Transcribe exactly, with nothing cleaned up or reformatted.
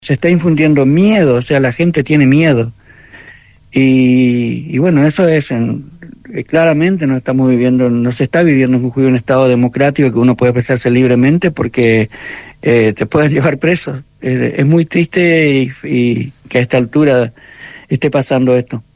Se está infundiendo miedo, o sea, la gente tiene miedo. Y, y bueno, eso es, en, claramente no estamos viviendo, no se está viviendo en Jujuy un estado democrático que uno puede expresarse libremente porque eh, te pueden llevar preso. Es, es muy triste y, y que a esta altura esté pasando esto.